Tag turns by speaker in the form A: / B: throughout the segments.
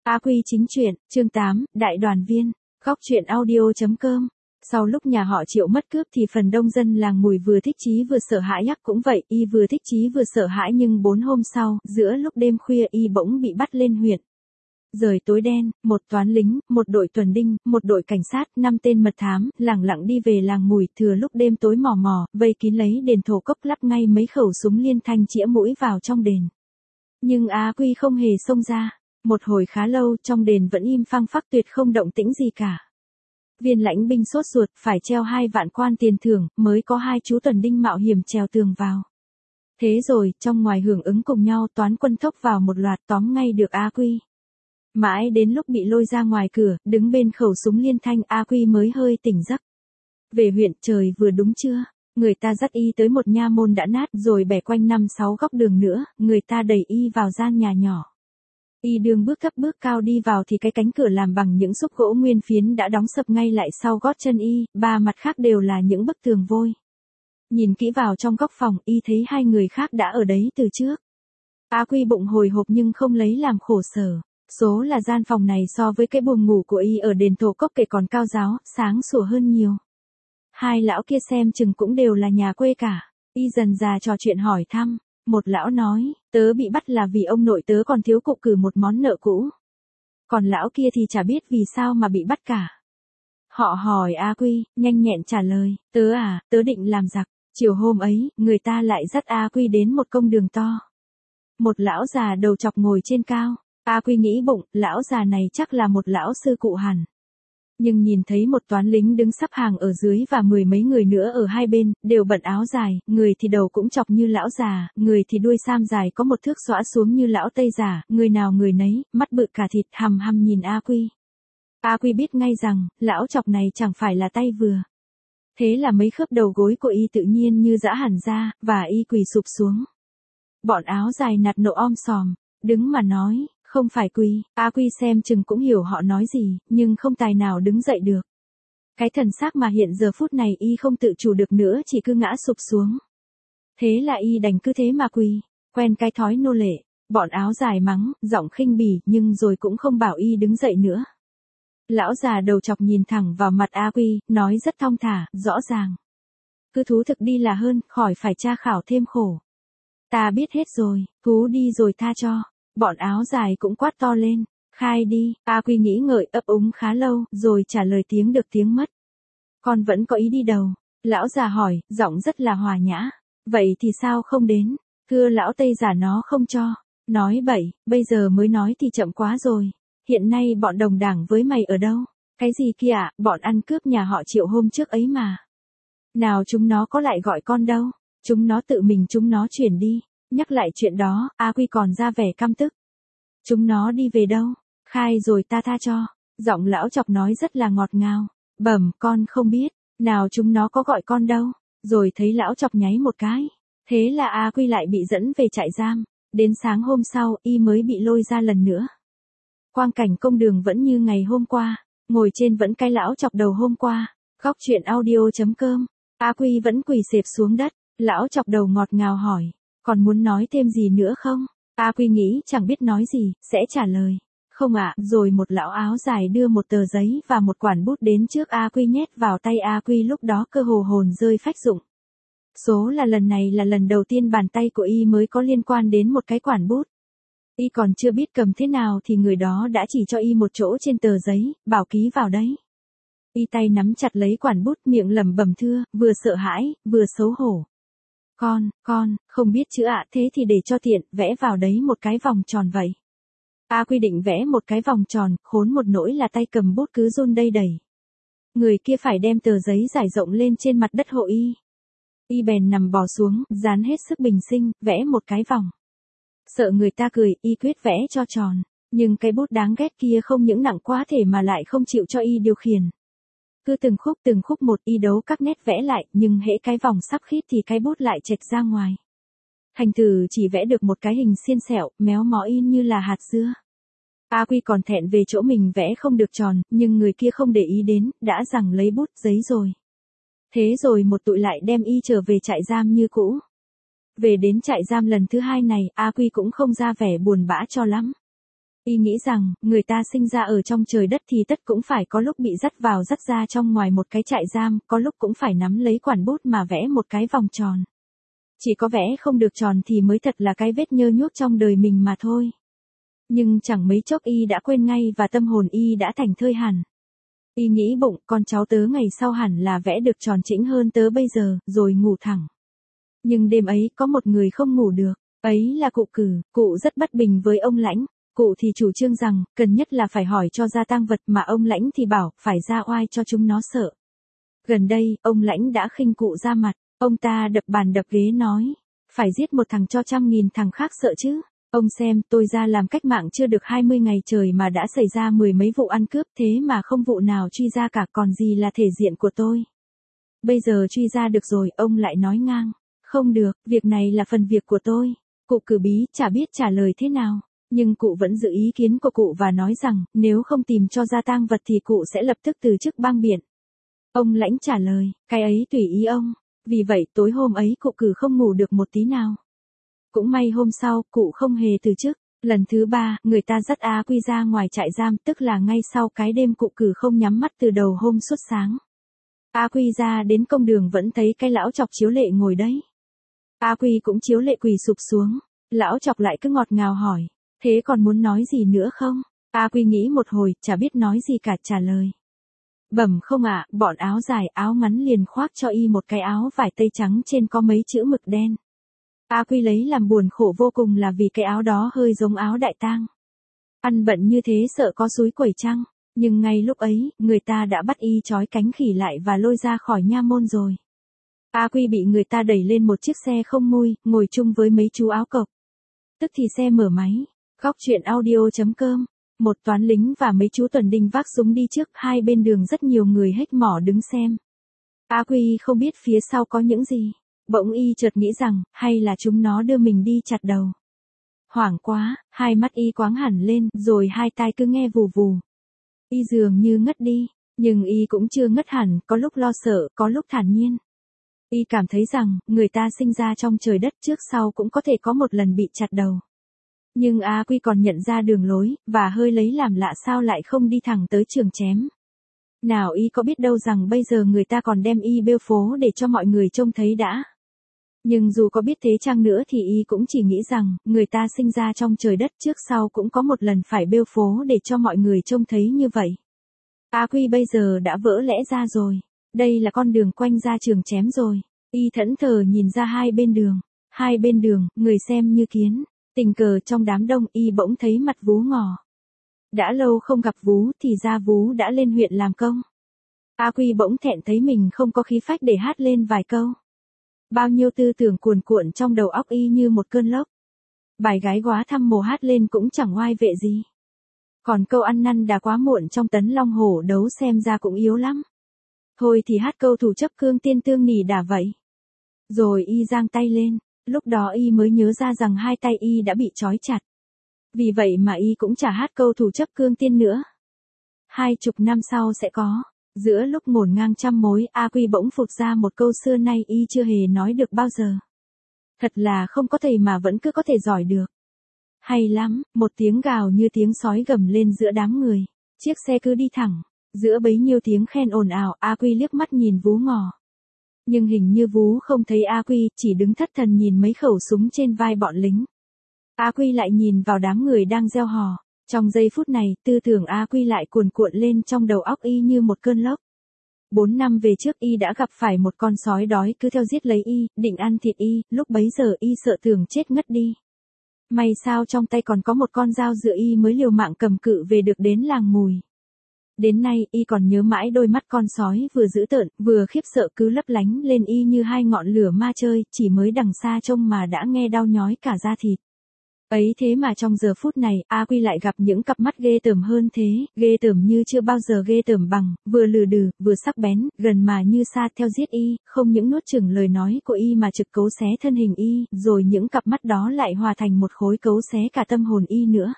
A: A Quy chính truyện, chương 8, Đại đoàn viên, góc truyện audio.com. Sau lúc nhà họ Triệu mất cướp thì phần đông dân làng Mùi vừa thích chí vừa sợ hãi nhắc cũng vậy, y vừa thích chí vừa sợ hãi nhưng 4 hôm sau, giữa lúc đêm khuya y bỗng bị bắt lên huyện. Trời tối đen, một toán lính, một đội tuần đinh, một đội cảnh sát, 5 tên mật thám, lẳng lặng đi về làng Mùi, thừa lúc đêm tối mò mò, vây kín lấy đền thổ cốc lắp ngay mấy khẩu súng liên thanh chĩa mũi vào trong đền. Nhưng A Quy không hề xông ra. Một hồi khá lâu trong đền vẫn im phăng phắc tuyệt không động tĩnh gì cả. Viên lãnh binh sốt ruột phải treo 2 vạn quan tiền thưởng mới có 2 chú tuần đinh mạo hiểm trèo tường vào. Thế rồi trong ngoài hưởng ứng cùng nhau toán quân thốc vào một loạt tóm ngay được A Quy. Mãi đến lúc bị lôi ra ngoài cửa, đứng bên khẩu súng liên thanh A Quy mới hơi tỉnh giấc. Về huyện trời vừa đúng trưa, người ta dắt y tới một nha môn đã nát rồi bẻ quanh 5-6 góc đường nữa, người ta đẩy y vào gian nhà nhỏ. Y đường bước thấp bước cao đi vào thì cái cánh cửa làm bằng những xúc gỗ nguyên phiến đã đóng sập ngay lại sau gót chân y, 3 mặt khác đều là những bức tường vôi. Nhìn kỹ vào trong góc phòng, y thấy 2 người khác đã ở đấy từ trước. A Quy bụng hồi hộp nhưng không lấy làm khổ sở. Số là gian phòng này so với cái buồng ngủ của y ở đền thổ cốc kể còn cao ráo, sáng sủa hơn nhiều. 2 lão kia xem chừng cũng đều là nhà quê cả. Y dần dà trò chuyện hỏi thăm. Một lão nói, tớ bị bắt là vì ông nội tớ còn thiếu cụ cử một món nợ cũ. Còn lão kia thì chả biết vì sao mà bị bắt cả. Họ hỏi A Quy, nhanh nhẹn trả lời, tớ định làm giặc. Chiều hôm ấy, người ta lại dắt A Quy đến một công đường to. Một lão già đầu chọc ngồi trên cao. A Quy nghĩ bụng, lão già này chắc là một lão sư cụ hẳn. Nhưng nhìn thấy một toán lính đứng sắp hàng ở dưới và 10 mấy người nữa ở hai bên, đều bận áo dài, người thì đầu cũng chọc như lão già, người thì đuôi sam dài có một thước xõa xuống như lão Tây già, người nào người nấy, mắt bự cả thịt hằm hằm nhìn A Quy. A Quy biết ngay rằng, lão chọc này chẳng phải là tay vừa. Thế là mấy khớp đầu gối của y tự nhiên như giã hẳn ra, và y quỳ sụp xuống. Bọn áo dài nạt nộ om sòm, đứng mà nói. Không phải quỳ, A Quy xem chừng cũng hiểu họ nói gì, nhưng không tài nào đứng dậy được. Cái thần xác mà hiện giờ phút này y không tự chủ được nữa chỉ cứ ngã sụp xuống. Thế là y đành cứ thế mà quỳ, quen cái thói nô lệ, bọn áo dài mắng, giọng khinh bỉ nhưng rồi cũng không bảo y đứng dậy nữa. Lão già đầu chọc nhìn thẳng vào mặt A Quy, nói rất thong thả, rõ ràng. Cứ thú thực đi là hơn, khỏi phải tra khảo thêm khổ. Ta biết hết rồi, thú đi rồi tha cho. Bọn áo dài cũng quát to lên, khai đi, A Quy nghĩ ngợi ấp úng khá lâu, rồi trả lời tiếng được tiếng mất. Con vẫn có ý đi đầu, lão già hỏi, giọng rất là hòa nhã, vậy thì sao không đến, thưa lão Tây giả nó không cho, nói bậy, bây giờ mới nói thì chậm quá rồi, hiện nay bọn đồng đảng với mày ở đâu, cái gì kia ạ, bọn ăn cướp nhà họ Triệu hôm trước ấy mà. Nào chúng nó có lại gọi con đâu, chúng nó tự mình chúng nó chuyển đi. Nhắc lại chuyện đó, A Quy còn ra vẻ căm tức. Chúng nó đi về đâu? Khai rồi ta tha cho. Giọng lão chọc nói rất là ngọt ngào. Bẩm, con không biết. Nào chúng nó có gọi con đâu. Rồi thấy lão chọc nháy một cái. Thế là A Quy lại bị dẫn về trại giam. Đến sáng hôm sau, y mới bị lôi ra lần nữa. Quang cảnh công đường vẫn như ngày hôm qua. Ngồi trên vẫn cái lão chọc đầu hôm qua. Góc truyện audio.com. A Quy vẫn quỳ xẹp xuống đất. Lão chọc đầu ngọt ngào hỏi. Còn muốn nói thêm gì nữa không? A Quy nghĩ chẳng biết nói gì, sẽ trả lời. Không ạ, rồi một lão áo dài đưa một tờ giấy và một quản bút đến trước A Quy nhét vào tay A Quy lúc đó cơ hồ hồn rơi phách dụng. Số là lần này là lần đầu tiên bàn tay của y mới có liên quan đến một cái quản bút. Y còn chưa biết cầm thế nào thì người đó đã chỉ cho y một chỗ trên tờ giấy, bảo ký vào đấy. Y tay nắm chặt lấy quản bút miệng lẩm bẩm thưa, vừa sợ hãi, vừa xấu hổ. Con, không biết chữ ạ, thế thì để cho tiện, vẽ vào đấy một cái vòng tròn vậy. A Quy định vẽ một cái vòng tròn, khốn một nỗi là tay cầm bút cứ run đây đẩy. Người kia phải đem tờ giấy trải rộng lên trên mặt đất hộ y. Y bèn nằm bò xuống, dán hết sức bình sinh, vẽ một cái vòng. Sợ người ta cười, y quyết vẽ cho tròn. Nhưng cái bút đáng ghét kia không những nặng quá thể mà lại không chịu cho y điều khiển. Cứ từng khúc một y đấu các nét vẽ lại, nhưng hễ cái vòng sắp khít thì cái bút lại chệch ra ngoài. Thành thử chỉ vẽ được một cái hình xiên xẹo, méo mó in như là hạt dưa. A Quy còn thẹn về chỗ mình vẽ không được tròn, nhưng người kia không để ý đến, đã rằng lấy bút giấy rồi. Thế rồi một tụi lại đem y trở về trại giam như cũ. Về đến trại giam lần thứ 2 này, A Quy cũng không ra vẻ buồn bã cho lắm. Y nghĩ rằng, người ta sinh ra ở trong trời đất thì tất cũng phải có lúc bị dắt vào dắt ra trong ngoài một cái trại giam, có lúc cũng phải nắm lấy quản bút mà vẽ một cái vòng tròn. Chỉ có vẽ không được tròn thì mới thật là cái vết nhơ nhuốc trong đời mình mà thôi. Nhưng chẳng mấy chốc Y đã quên ngay và tâm hồn Y đã thành thơi hẳn. Y nghĩ bụng, con cháu tớ ngày sau hẳn là vẽ được tròn chỉnh hơn tớ bây giờ, rồi ngủ thẳng. Nhưng đêm ấy có một người không ngủ được, ấy là cụ Cử. Cụ rất bất bình với ông Lãnh. Cụ thì chủ trương rằng, cần nhất là phải hỏi cho ra tang vật, mà ông Lãnh thì bảo, phải ra oai cho chúng nó sợ. Gần đây, ông Lãnh đã khinh cụ ra mặt, ông ta đập bàn đập ghế nói, phải giết một thằng cho 100.000 thằng khác sợ chứ. Ông xem, tôi ra làm cách mạng chưa được 20 ngày trời mà đã xảy ra 10 mấy vụ ăn cướp, thế mà không vụ nào truy ra cả, còn gì là thể diện của tôi. Bây giờ truy ra được rồi, ông lại nói ngang. Không được, việc này là phần việc của tôi. Cụ Cử bí chả biết trả lời thế nào. Nhưng cụ vẫn giữ ý kiến của cụ và nói rằng, nếu không tìm cho ra tang vật thì cụ sẽ lập tức từ chức bang biện. Ông Lãnh trả lời, cái ấy tùy ý ông. Vì vậy tối hôm ấy cụ Cử không ngủ được một tí nào. Cũng may hôm sau, cụ không hề từ chức. Lần thứ 3, người ta dắt A Quy ra ngoài trại giam, tức là ngay sau cái đêm cụ Cử không nhắm mắt từ đầu hôm suốt sáng. A Quy ra đến công đường vẫn thấy cái lão Chọc Chiếu Lệ ngồi đấy. A Quy cũng chiếu lệ quỳ sụp xuống. Lão Chọc lại cứ ngọt ngào hỏi, thế còn muốn nói gì nữa không? A Quy nghĩ một hồi, chả biết nói gì cả, trả lời. Bẩm không ạ, bọn áo dài áo ngắn liền khoác cho y một cái áo vải tây trắng trên có mấy chữ mực đen. A Quy lấy làm buồn khổ vô cùng là vì cái áo đó hơi giống áo đại tang. Ăn bận như thế sợ có xúi quẩy chăng, nhưng ngay lúc ấy, người ta đã bắt y trói cánh khỉ lại và lôi ra khỏi nha môn rồi. A Quy bị người ta đẩy lên một chiếc xe không mui, ngồi chung với mấy chú áo cộc. Tức thì xe mở máy. Góc truyện audio.com. Một toán lính và mấy chú tuần đinh vác súng đi trước, hai bên đường rất nhiều người hếch mỏ đứng xem. A Quy không biết phía sau có những gì. Bỗng y chợt nghĩ rằng, hay là chúng nó đưa mình đi chặt đầu. Hoảng quá, hai mắt y quáng hẳn lên, rồi hai tai cứ nghe vù vù. Y dường như ngất đi, nhưng y cũng chưa ngất hẳn, có lúc lo sợ, có lúc thản nhiên. Y cảm thấy rằng, người ta sinh ra trong trời đất trước sau cũng có thể có một lần bị chặt đầu. Nhưng A Quy còn nhận ra đường lối, và hơi lấy làm lạ sao lại không đi thẳng tới trường chém. Nào y có biết đâu rằng bây giờ người ta còn đem y bêu phố để cho mọi người trông thấy đã. Nhưng dù có biết thế chăng nữa thì y cũng chỉ nghĩ rằng, người ta sinh ra trong trời đất trước sau cũng có một lần phải bêu phố để cho mọi người trông thấy như vậy. A Quy bây giờ đã vỡ lẽ ra rồi. Đây là con đường quanh ra trường chém rồi. Y thẫn thờ nhìn ra hai bên đường. Hai bên đường, người xem như kiến. Tình cờ trong đám đông y bỗng thấy mặt Vú Ngò. Đã lâu không gặp Vú thì ra Vú đã lên huyện làm công. A Quy bỗng thẹn thấy mình không có khí phách để hát lên vài câu. Bao nhiêu tư tưởng cuồn cuộn trong đầu óc y như một cơn lốc. Bài gái góa thăm mồ hát lên cũng chẳng oai vệ gì. Còn câu ăn năn đã quá muộn trong tấn long hổ đấu xem ra cũng yếu lắm. Thôi thì hát câu thủ chấp cương tiên tương nỉ đả vậy. Rồi y giang tay lên, lúc đó y mới nhớ ra rằng hai tay y đã bị trói chặt. Vì vậy mà y cũng chả hát câu thủ chấp cương tiên nữa. 20 năm sau sẽ có. Giữa lúc ngổn ngang trăm mối, A Quy bỗng phụt ra một câu xưa nay y chưa hề nói được bao giờ. Thật là không có thầy mà vẫn cứ có thể giỏi được. Hay lắm, một tiếng gào như tiếng sói gầm lên giữa đám người. Chiếc xe cứ đi thẳng. Giữa bấy nhiêu tiếng khen ồn ào, A Quy liếc mắt nhìn Vú Ngò. Nhưng hình như Vú không thấy A Quy, chỉ đứng thất thần nhìn mấy khẩu súng trên vai bọn lính. A Quy lại nhìn vào đám người đang reo hò. Trong giây phút này, tư tưởng A Quy lại cuồn cuộn lên trong đầu óc y như một cơn lốc. 4 năm về trước y đã gặp phải một con sói đói cứ theo giết lấy y, định ăn thịt y, lúc bấy giờ y sợ tưởng chết ngất đi. May sao trong tay còn có một con dao dựa y mới liều mạng cầm cự về được đến làng Mùi. Đến nay y còn nhớ mãi đôi mắt con sói vừa dữ tợn, vừa khiếp sợ cứ lấp lánh lên y như hai ngọn lửa ma chơi, chỉ mới đằng xa trông mà đã nghe đau nhói cả da thịt. Ấy thế mà trong giờ phút này, A Quy lại gặp những cặp mắt ghê tởm hơn thế, ghê tởm như chưa bao giờ ghê tởm bằng, vừa lừ đừ, vừa sắc bén, gần mà như xa theo giết y, không những nuốt chửng lời nói của y mà trực cấu xé thân hình y, rồi những cặp mắt đó lại hòa thành một khối cấu xé cả tâm hồn y nữa.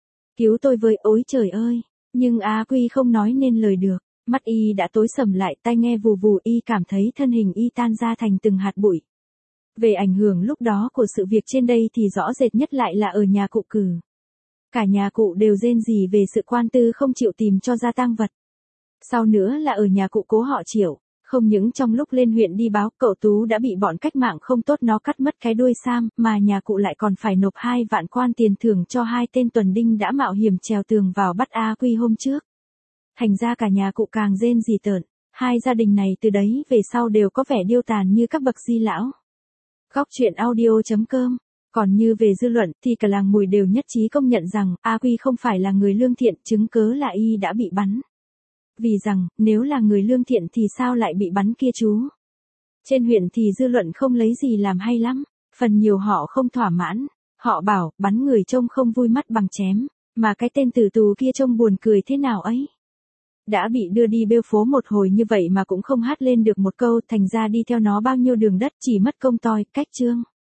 A: Cứu tôi với, ôi trời ơi! Nhưng A Quy không nói nên lời được, mắt y đã tối sầm lại, tai nghe vù vù, y cảm thấy thân hình y tan ra thành từng hạt bụi. Về ảnh hưởng lúc đó của sự việc trên đây thì rõ rệt nhất lại là ở nhà cụ Cử. Cả nhà cụ đều rên rỉ về sự quan tư không chịu tìm cho ra tang vật. Sau nữa là ở nhà cụ cố họ Triệu, không những trong lúc lên huyện đi báo cậu Tú đã bị bọn cách mạng không tốt nó cắt mất cái đuôi sam, mà nhà cụ lại còn phải nộp 2 vạn quan tiền thưởng cho 2 tên tuần đinh đã mạo hiểm trèo tường vào bắt A Quy hôm trước. Thành ra cả nhà cụ càng rên rỉ tợn, hai gia đình này từ đấy về sau đều có vẻ điêu tàn như các bậc di lão. Góc truyện audio.com. Còn như về dư luận thì cả làng Mùi đều nhất trí công nhận rằng A Quy không phải là người lương thiện, chứng cớ là y đã bị bắn. Vì rằng, nếu là người lương thiện thì sao lại bị bắn kia chú? Trên huyện thì dư luận không lấy gì làm hay lắm, phần nhiều họ không thỏa mãn, họ bảo bắn người trông không vui mắt bằng chém, mà cái tên tử tù kia trông buồn cười thế nào ấy. Đã bị đưa đi bêu phố một hồi như vậy mà cũng không hát lên được một câu, thành ra đi theo nó bao nhiêu đường đất chỉ mất công toi, cách chương.